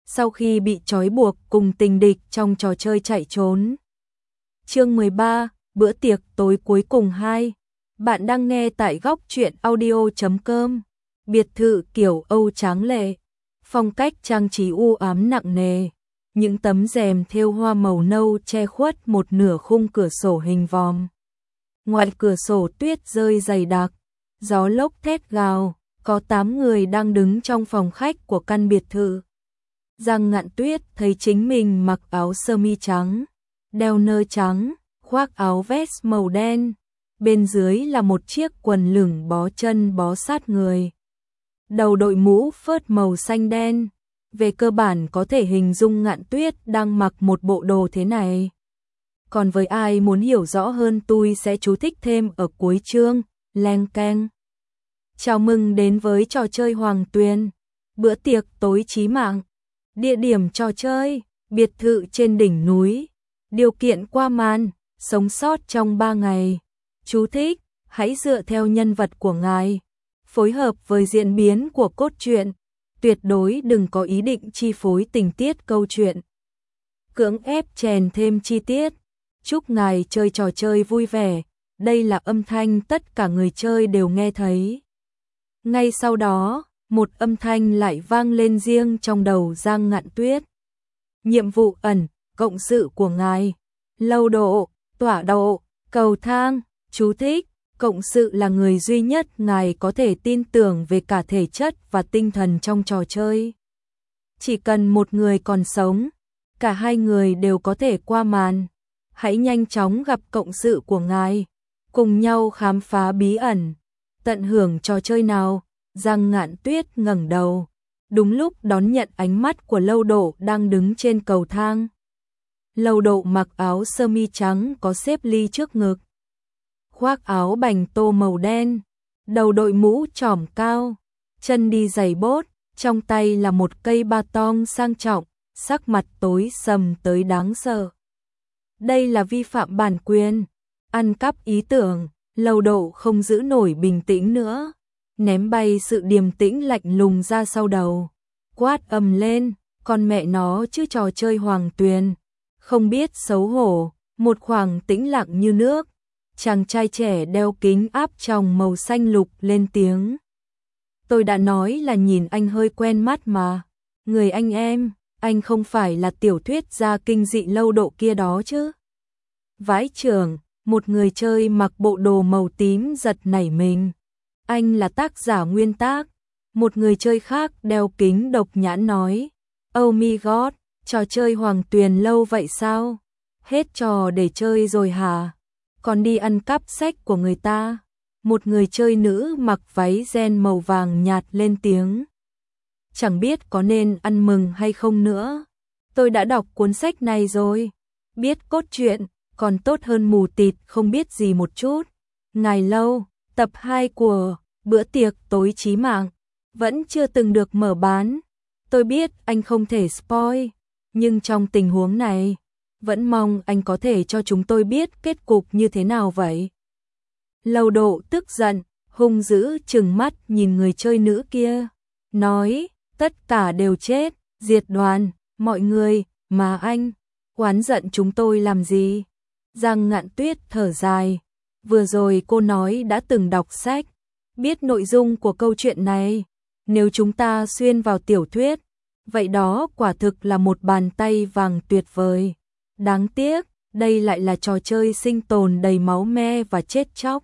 sau khi bị trói buộc cùng tình địch trong trò chơi chạy trốn. Chương 13, bữa tiệc tối cuối cùng 2. Bạn đang nghe tại góc truyện audio.com. Biệt thự kiểu Âu tráng lệ, phong cách trang trí u ám nặng nề. Những tấm rèm thêu hoa màu nâu che khuất một nửa khung cửa sổ hình vòm. Ngoài cửa sổ tuyết rơi dày đặc, gió lốc thét gào, có 8 người đang đứng trong phòng khách của căn biệt thự. Giang Ngạn Tuyết thấy chính mình mặc áo sơ mi trắng, đeo nơ trắng, khoác áo vest màu đen, bên dưới là một chiếc quần lửng bó chân bó sát người. Đầu đội mũ phớt màu xanh đen, về cơ bản có thể hình dung Ngạn Tuyết đang mặc một bộ đồ thế này. Còn với ai muốn hiểu rõ hơn tôi sẽ chú thích thêm ở cuối chương, leng keng. Chào mừng đến với trò chơi Hoàng Tuyền, bữa tiệc tối chí mạng. Địa điểm trò chơi, biệt thự trên đỉnh núi. Điều kiện qua màn, sống sót trong 3 ngày. Chú thích, hãy dựa theo nhân vật của ngài, phối hợp với diễn biến của cốt truyện. Tuyệt đối đừng có ý định chi phối tình tiết câu chuyện, cưỡng ép chèn thêm chi tiết. Chúc ngài chơi trò chơi vui vẻ. Đây là âm thanh tất cả người chơi đều nghe thấy. Ngay sau đó, một âm thanh lại vang lên riêng trong đầu Giang Ngạn Tuyết. Nhiệm vụ ẩn, cộng sự của ngài. Lâu độ, tọa độ, cầu thang. Chú thích, cộng sự là người duy nhất ngài có thể tin tưởng về cả thể chất và tinh thần trong trò chơi. Chỉ cần một người còn sống, cả hai người đều có thể qua màn. Hãy nhanh chóng gặp cộng sự của ngài, cùng nhau khám phá bí ẩn, tận hưởng trò chơi nào. Giang Ngạn Tuyết ngẩng đầu, đúng lúc đón nhận ánh mắt của Lâu Độ đang đứng trên cầu thang. Lâu Độ mặc áo sơ mi trắng có xếp ly trước ngực, khoác áo bành tô màu đen, đầu đội mũ trỏm cao, chân đi giày bốt, trong tay là một cây ba tong sang trọng, sắc mặt tối sầm tới đáng sợ. Đây là vi phạm bản quyền, ăn cắp ý tưởng. Lâu Độ không giữ nổi bình tĩnh nữa, ném bay sự điềm tĩnh lạnh lùng ra sau đầu, quát ầm lên, con mẹ nó chứ trò chơi Hoàng Tuyền, không biết xấu hổ. Một khoảng tĩnh lặng như nước, chàng trai trẻ đeo kính áp tròng màu xanh lục lên tiếng. Tôi đã nói là nhìn anh hơi quen mắt mà. Người anh không phải là tiểu thuyết gia kinh dị Lâu Độ kia đó chứ? Vãi chưởng, một người chơi mặc bộ đồ màu tím giật nảy mình. Anh là tác giả nguyên tác. Một người chơi khác đeo kính độc nhãn nói. Oh my god, trò chơi Hoàng Tuyền lâu vậy sao? Hết trò để chơi rồi hả? Còn đi ăn cắp sách của người ta. Một người chơi nữ mặc váy ren màu vàng nhạt lên tiếng. Chẳng biết có nên ăn mừng hay không nữa. Tôi đã đọc cuốn sách này rồi, biết cốt truyện, còn tốt hơn mù tịt không biết gì một chút. Ngài Lâu, tập 2 của bữa tiệc tối chí mạng vẫn chưa từng được mở bán. Tôi biết anh không thể spoil, nhưng trong tình huống này, vẫn mong anh có thể cho chúng tôi biết kết cục như thế nào vậy. Lâu Độ tức giận, hung dữ trừng mắt nhìn người chơi nữ kia, nói, tất cả đều chết, diệt đoàn, mọi người, mà anh, oán giận chúng tôi làm gì? Giang Ngạn Tuyết thở dài, vừa rồi cô nói đã từng đọc sách, biết nội dung của câu chuyện này, nếu chúng ta xuyên vào tiểu thuyết, vậy đó quả thực là một bàn tay vàng tuyệt vời. Đáng tiếc, đây lại là trò chơi sinh tồn đầy máu me và chết chóc.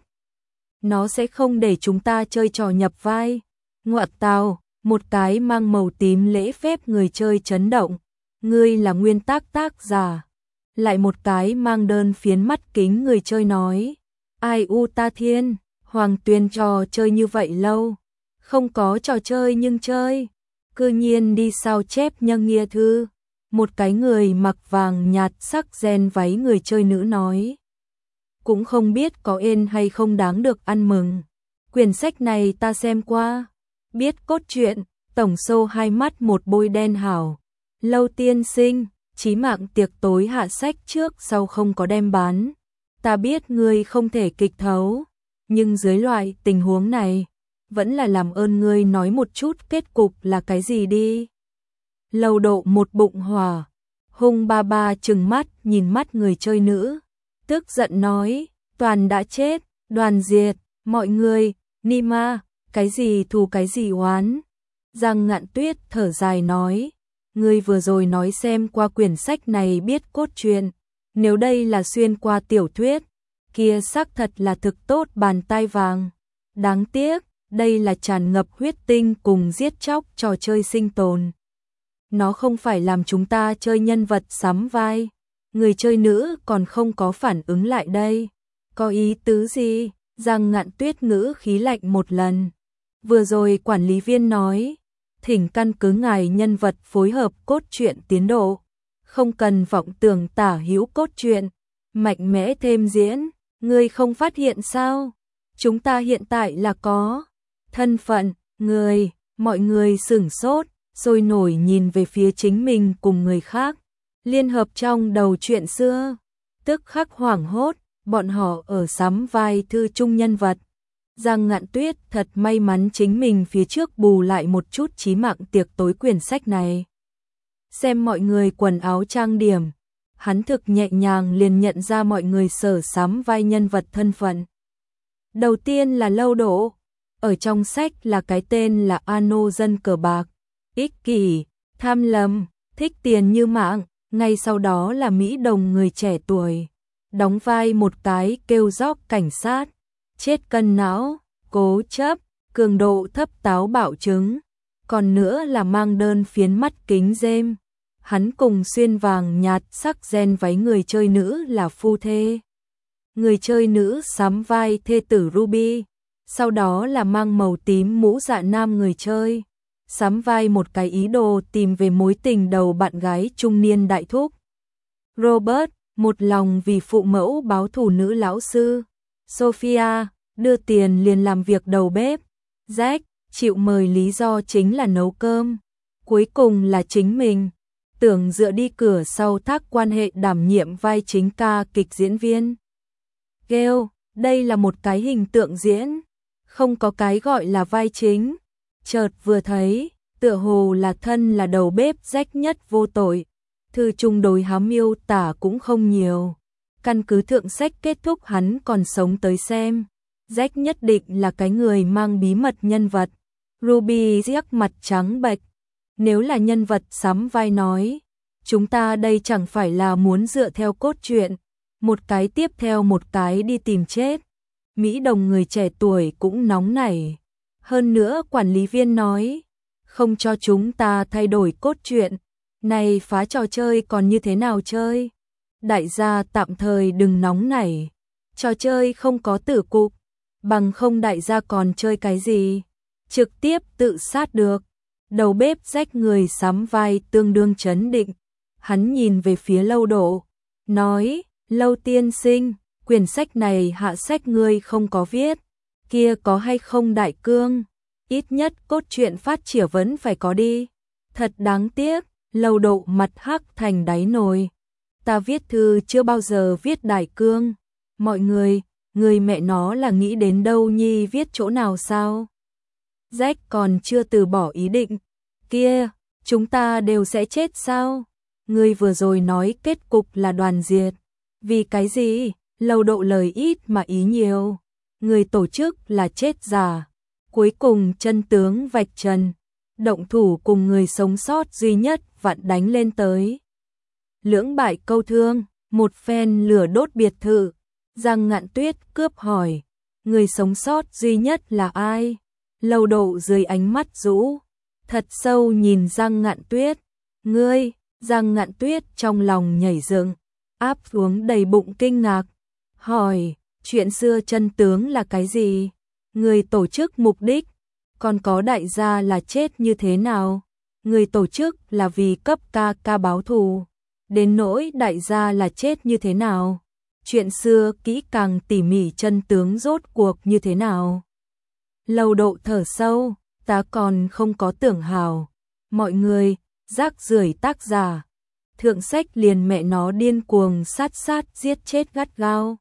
Nó sẽ không để chúng ta chơi trò nhập vai. Ngoại tào, một cái mang màu tím lễ phép người chơi chấn động. Ngươi là nguyên tác giả. Lại một cái mang đơn phiến mắt kính người chơi nói. Ai u ta thiên, Hoàng Tuyền trò chơi như vậy lâu. Không có trò chơi nhưng chơi. Cư nhiên đi sao chép nhân nghĩa thư. Một cái người mặc vàng nhạt sắc ren váy người chơi nữ nói. Cũng không biết có ên hay không đáng được ăn mừng. Quyển sách này ta xem qua, biết cốt truyện, tổng sâu hai mắt một bôi đen hảo. Lâu tiên sinh, chí mạng tiệc tối hạ sách trước sau không có đem bán. Ta biết ngươi không thể kịch thấu, nhưng dưới loại tình huống này, vẫn là làm ơn ngươi nói một chút kết cục là cái gì đi. Lâu Độ một bụng hỏa, hung ba ba trừng mắt nhìn mắt người chơi nữ, tức giận nói, toàn đã chết, đoàn diệt, mọi người, Nima, cái gì thù cái gì oán. Giang Ngạn Tuyết thở dài nói, ngươi vừa rồi nói xem qua quyển sách này biết cốt truyện, nếu đây là xuyên qua tiểu thuyết, kia xác thật là thực tốt bàn tay vàng. Đáng tiếc, đây là tràn ngập huyết tinh cùng giết chóc trò chơi sinh tồn. Nó không phải làm chúng ta chơi nhân vật sắm vai. Người chơi nữ còn không có phản ứng lại đây. Có ý tứ gì? Giang Ngạn Tuyết ngữ khí lạnh một lần. Vừa rồi quản lý viên nói, thỉnh căn cứ ngài nhân vật phối hợp cốt truyện tiến độ. Không cần vọng tưởng tả hữu cốt truyện, mạnh mẽ thêm diễn. Ngươi không phát hiện sao? Chúng ta hiện tại là có thân phận, người, mọi người sửng sốt, sôi nổi nhìn về phía chính mình cùng người khác. Liên hợp trong đầu chuyện xưa, tức khắc hoảng hốt, bọn họ ở sắm vai thư chung nhân vật. Giang Ngạn Tuyết thật may mắn chính mình phía trước bù lại một chút chí mạng tiệc tối quyển sách này. Xem mọi người quần áo trang điểm, hắn thực nhẹ nhàng liền nhận ra mọi người sở sắm vai nhân vật thân phận. Đầu tiên là Lâu Độ, ở trong sách là cái tên là Ano dân cờ bạc, ích kỷ, tham lam, thích tiền như mạng, ngay sau đó là Mỹ Đồng người trẻ tuổi, đóng vai một cái kêu gióc cảnh sát, chết cân não, cố chấp, cường độ thấp táo bạo chứng, còn nữa là mang đơn phiến mắt kính rêm. Hắn cùng xuyên vàng nhạt sắc gen váy người chơi nữ là phu thê. Người chơi nữ sắm vai thê tử Ruby, sau đó là mang màu tím mũ dạ nam người chơi, sắm vai một cái ý đồ tìm về mối tình đầu bạn gái trung niên đại thúc. Robert, một lòng vì phụ mẫu báo thù nữ lão sư. Sophia, đưa tiền liền làm việc đầu bếp. Jack, chịu mời lý do chính là nấu cơm. Cuối cùng là chính mình, tưởng dựa đi cửa sau thác quan hệ đảm nhiệm vai chính ca kịch diễn viên. Gail, đây là một cái hình tượng diễn, không có cái gọi là vai chính. Chợt vừa thấy, tựa hồ là thân là đầu bếp Jack nhất vô tội. Thư chung đối háo miêu tả cũng không nhiều. Căn cứ thượng sách kết thúc hắn còn sống tới xem. Jack nhất định là cái người mang bí mật nhân vật. Ruby sắc mặt trắng bệch. Nếu là nhân vật sắm vai nói, chúng ta đây chẳng phải là muốn dựa theo cốt truyện, một cái tiếp theo một cái đi tìm chết. Mỹ Đồng người trẻ tuổi cũng nóng nảy. Hơn nữa quản lý viên nói, không cho chúng ta thay đổi cốt truyện, này phá trò chơi còn như thế nào chơi? Đại gia tạm thời đừng nóng nảy, trò chơi không có tử cục, bằng không đại gia còn chơi cái gì? Trực tiếp tự sát được. Đầu bếp rách người sắm vai tương đương trấn định, hắn nhìn về phía Lâu Độ, nói, Lâu tiên sinh, quyển sách này hạ sách ngươi không có viết, kia có hay không đại cương, ít nhất cốt truyện phát triển vẫn phải có đi. Thật đáng tiếc, Lâu Độ mặt hắc thành đáy nồi. Ta viết thư chưa bao giờ viết đại cương. Mọi người mẹ nó là nghĩ đến đâu nhi viết chỗ nào sao? Jack còn chưa từ bỏ ý định. Kia, chúng ta đều sẽ chết sao? Ngươi vừa rồi nói kết cục là đoàn diệt. Vì cái gì? Lâu Độ lời ít mà ý nhiều. Người tổ chức là chết giả. Cuối cùng chân tướng vạch trần. Động thủ cùng người sống sót duy nhất vặn đánh lên tới. Lưỡng bại câu thương, một phen lửa đốt biệt thự. Giang Ngạn Tuyết cướp hỏi. Người sống sót duy nhất là ai? Lâu Độ dưới ánh mắt rũ, thật sâu nhìn Giang Ngạn Tuyết. Ngươi, Giang Ngạn Tuyết trong lòng nhảy dựng, áp xuống đầy bụng kinh ngạc. Hỏi, chuyện xưa chân tướng là cái gì? Người tổ chức mục đích, còn có đại gia là chết như thế nào? Người tổ chức là vì cấp ca báo thù, đến nỗi đại gia là chết như thế nào? Chuyện xưa kỹ càng tỉ mỉ chân tướng rốt cuộc như thế nào? Lâu Độ thở sâu, ta còn không có tưởng hào. Mọi người, rác rưởi tác giả. Thượng sách liền mẹ nó điên cuồng sát giết chết gắt gao.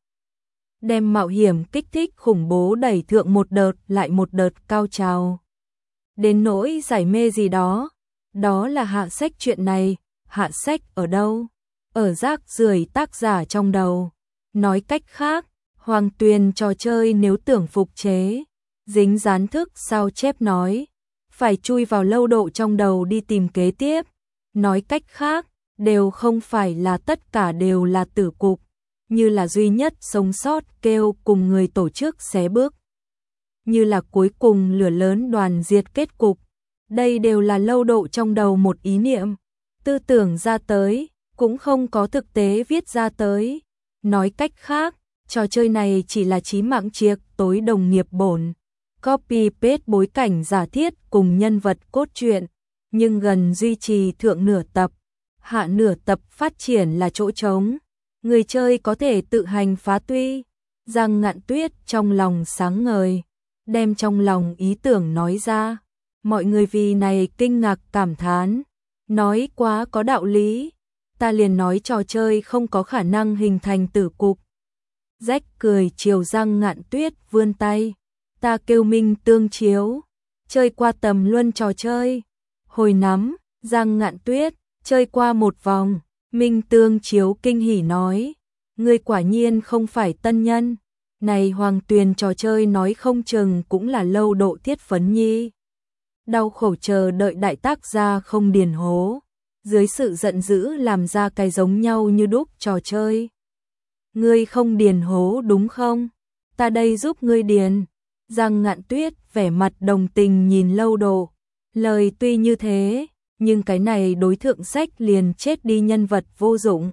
Đem mạo hiểm kích thích khủng bố đẩy thượng một đợt lại một đợt cao trào. Đến nỗi giải mê gì đó, Đó là hạ sách chuyện này, hạ sách ở đâu? Ở rác rưởi tác giả trong đầu. Nói cách khác, Hoàng Tuyền trò chơi nếu tưởng phục chế, dính dán thức sao chép nói, phải chui vào lâu độ trong đầu đi tìm kế tiếp. Nói cách khác, đều không phải là tất cả đều là tử cục, như là duy nhất sống sót kêu cùng người tổ chức xé bước, như là cuối cùng lửa lớn đoàn diệt kết cục. Đây đều là lâu độ trong đầu một ý niệm, tư tưởng ra tới, cũng không có thực tế viết ra tới. Nói cách khác, trò chơi này chỉ là chí mạng chiếc tối đồng nghiệp bổn, copy paste bối cảnh giả thiết cùng nhân vật cốt truyện, nhưng gần duy trì thượng nửa tập, hạ nửa tập phát triển là chỗ trống. Người chơi có thể tự hành phá tuy. Giang Ngạn Tuyết trong lòng sáng ngời, đem trong lòng ý tưởng nói ra. Mọi người vì này kinh ngạc cảm thán, nói quá có đạo lý. Ta liền nói trò chơi không có khả năng hình thành tử cục. Rách cười chiều Giang Ngạn Tuyết vươn tay. Ta kêu Minh Tương chiếu, chơi qua tầm luân trò chơi. Hồi nắm, Giang Ngạn Tuyết, chơi qua một vòng. Minh Tương chiếu kinh hỉ nói, ngươi quả nhiên không phải tân nhân. Này Hoàng Tuyền trò chơi nói không chừng cũng là lâu độ thiết phấn nhi. Đau khổ chờ đợi đại tác gia không điền hố, dưới sự giận dữ làm ra cái giống nhau như đúc trò chơi. Ngươi không điền hố đúng không? Ta đây giúp ngươi điền. Giang Ngạn Tuyết vẻ mặt đồng tình nhìn lâu độ. Lời tuy như thế, nhưng cái này đối thượng sách liền chết đi nhân vật vô dụng.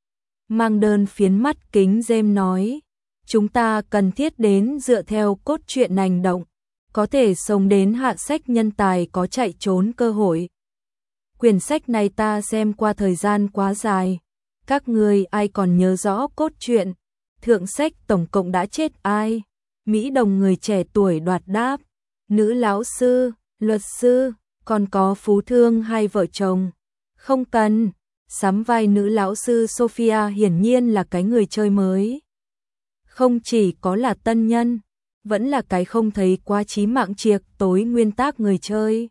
Mang đơn phiến mắt kính rêm nói, chúng ta cần thiết đến dựa theo cốt truyện hành động, có thể sống đến hạ sách nhân tài có chạy trốn cơ hội. Quyển sách này ta xem qua thời gian quá dài, các ngươi ai còn nhớ rõ cốt truyện, thượng sách tổng cộng đã chết ai? Mỹ Đồng người trẻ tuổi đoạt đáp, nữ lão sư, luật sư, còn có phú thương hai vợ chồng. Không cần, sắm vai nữ lão sư Sophia hiển nhiên là cái người chơi mới. Không chỉ có là tân nhân, vẫn là cái không thấy quá chí mạng triệt tối nguyên tắc người chơi.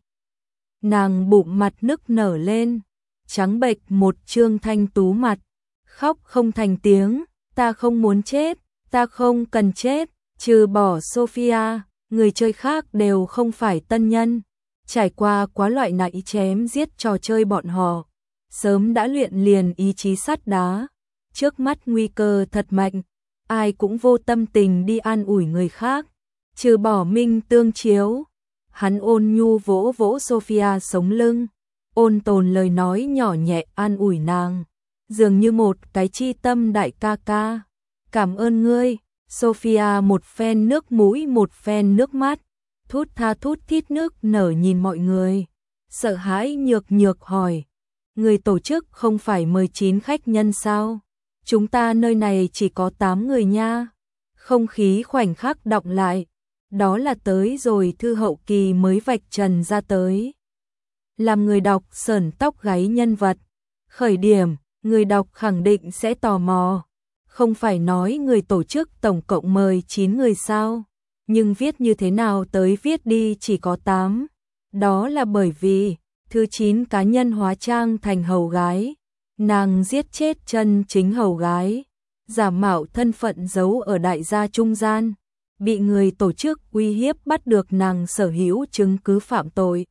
Nàng bụng mặt nức nở lên, trắng bệch một trương thanh tú mặt, khóc không thành tiếng, ta không muốn chết, ta không cần chết, trừ bỏ Sophia, người chơi khác đều không phải tân nhân. Trải qua quá loại nãy chém giết trò chơi bọn họ, sớm đã luyện liền ý chí sắt đá, trước mắt nguy cơ thật mạnh, ai cũng vô tâm tình đi an ủi người khác, trừ bỏ Minh Tương chiếu. Hắn ôn nhu vỗ vỗ Sophia sống lưng, ôn tồn lời nói nhỏ nhẹ an ủi nàng, dường như một cái chi tâm đại ca ca. Cảm ơn ngươi. Sophia một phen nước mũi một phen nước mắt, thút tha thút thít nước nở nhìn mọi người, sợ hãi nhược nhược hỏi, người tổ chức không phải mời 9 khách nhân sao? Chúng ta nơi này chỉ có 8 người nha. Không khí khoảnh khắc đọng lại, đó là tới rồi thư hậu kỳ mới vạch trần ra tới. Làm người đọc sởn tóc gáy nhân vật. Khởi điểm, người đọc khẳng định sẽ tò mò. Không phải nói người tổ chức tổng cộng mời 9 người sao? Nhưng viết như thế nào tới viết đi chỉ có 8. Đó là bởi vì, thứ 9 cá nhân hóa trang thành hầu gái. Nàng giết chết chân chính hầu gái. Giả mạo thân phận giấu ở đại gia trung gian. Bị người tổ chức uy hiếp bắt được nàng sở hữu chứng cứ phạm tội.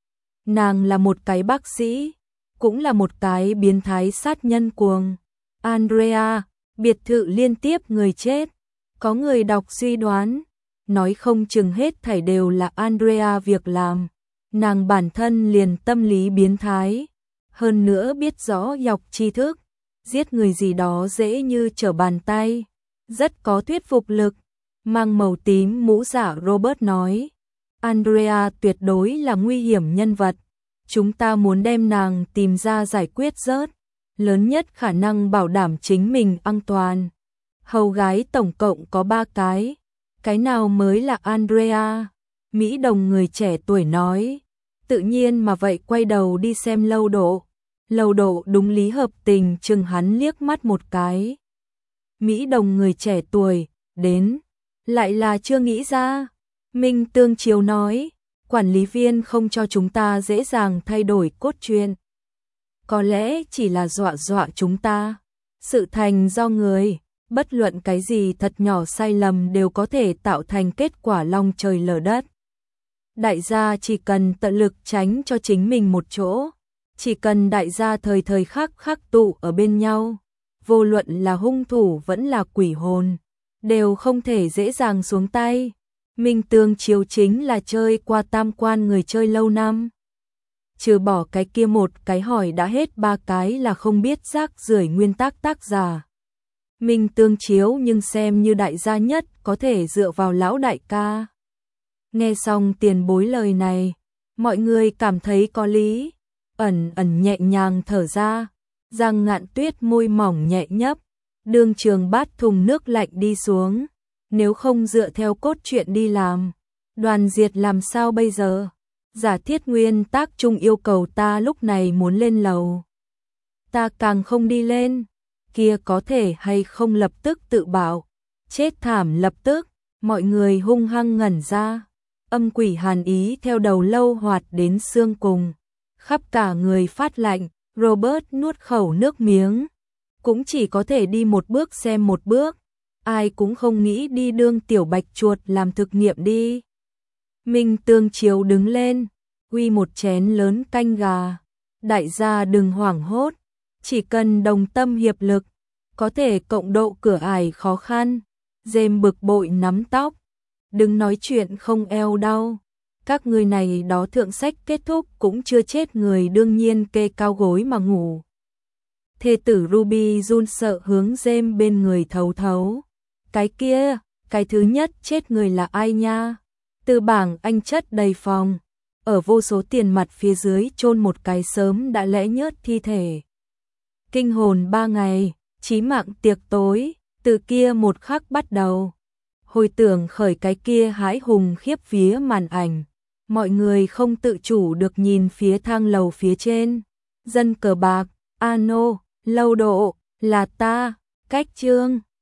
Nàng là một cái bác sĩ, cũng là một cái biến thái sát nhân cuồng. Andrea, biệt thự liên tiếp người chết. Có người đọc suy đoán, nói không chừng hết thảy đều là Andrea việc làm. Nàng bản thân liền tâm lý biến thái, hơn nữa biết rõ dọc tri thức, giết người gì đó dễ như trở bàn tay, rất có thuyết phục lực. Mang màu tím mũ giả Robert nói, Andrea tuyệt đối là nguy hiểm nhân vật, chúng ta muốn đem nàng tìm ra giải quyết rớt, lớn nhất khả năng bảo đảm chính mình an toàn. Hầu gái tổng cộng có 3 cái nào mới là Andrea? Mỹ Đồng người trẻ tuổi nói, tự nhiên mà vậy quay đầu đi xem lâu độ. Lâu độ đúng lý hợp tình chừng hắn liếc mắt một cái. Mỹ Đồng người trẻ tuổi, đến, lại là chưa nghĩ ra. Minh Tương Chiếu nói, Quản lý viên không cho chúng ta dễ dàng thay đổi cốt truyện. Có lẽ chỉ là dọa dọa chúng ta. Sự thành do người, bất luận cái gì thật nhỏ sai lầm đều có thể tạo thành kết quả long trời lở đất. Đại gia chỉ cần tận lực tránh cho chính mình một chỗ, chỉ cần đại gia thời thời khắc khắc tụ ở bên nhau, vô luận là hung thủ vẫn là quỷ hồn, đều không thể dễ dàng xuống tay. Minh Tương Chiếu chính là chơi qua tam quan người chơi lâu năm. Trừ bỏ cái kia một cái hỏi đã hết ba cái là không biết rác rưởi nguyên tắc tác giả. Minh Tương Chiếu nhưng xem như đại gia nhất có thể dựa vào lão đại ca. Nghe xong tiền bối lời này, mọi người cảm thấy có lý, ẩn ẩn nhẹ nhàng thở ra, Giang Ngạn Tuyết môi mỏng nhẹ nhấp, đương trường bát thùng nước lạnh đi xuống, nếu không dựa theo cốt truyện đi làm, Đoàn Diệt làm sao bây giờ? Giả thiết nguyên tác chung yêu cầu ta lúc này muốn lên lầu. Ta càng không đi lên, kia có thể hay không lập tức tự bảo, chết thảm lập tức, mọi người hung hăng ngẩn ra. Âm quỷ hàn ý theo đầu lâu hoạt đến xương cùng, khắp cả người phát lạnh, Robert nuốt khẩu nước miếng, cũng chỉ có thể đi một bước xem một bước, ai cũng không nghĩ đi đương tiểu bạch chuột làm thực nghiệm đi. Minh Tương Chiếu đứng lên, uy một chén lớn canh gà, đại gia đừng hoảng hốt, chỉ cần đồng tâm hiệp lực, có thể cộng độ cửa ải khó khăn. Dêm bực bội nắm tóc, đừng nói chuyện không eo đau, các người này đó thượng sách kết thúc cũng chưa chết người đương nhiên kê cao gối mà ngủ. Thê tử Ruby run sợ hướng Dêm bên người thấu thấu, cái kia, cái thứ nhất chết người là ai nha? Từ bảng anh chất đầy phòng, ở vô số tiền mặt phía dưới chôn một cái sớm đã lẽ nhớt thi thể. Kinh hồn 3 ngày, chí mạng tiệc tối, từ kia một khắc bắt đầu. Hồi tưởng khởi cái kia hãi hùng khiếp vía màn ảnh, mọi người không tự chủ được nhìn phía thang lầu phía trên. Dân cờ bạc, ano, lâu độ, là ta, cách chương.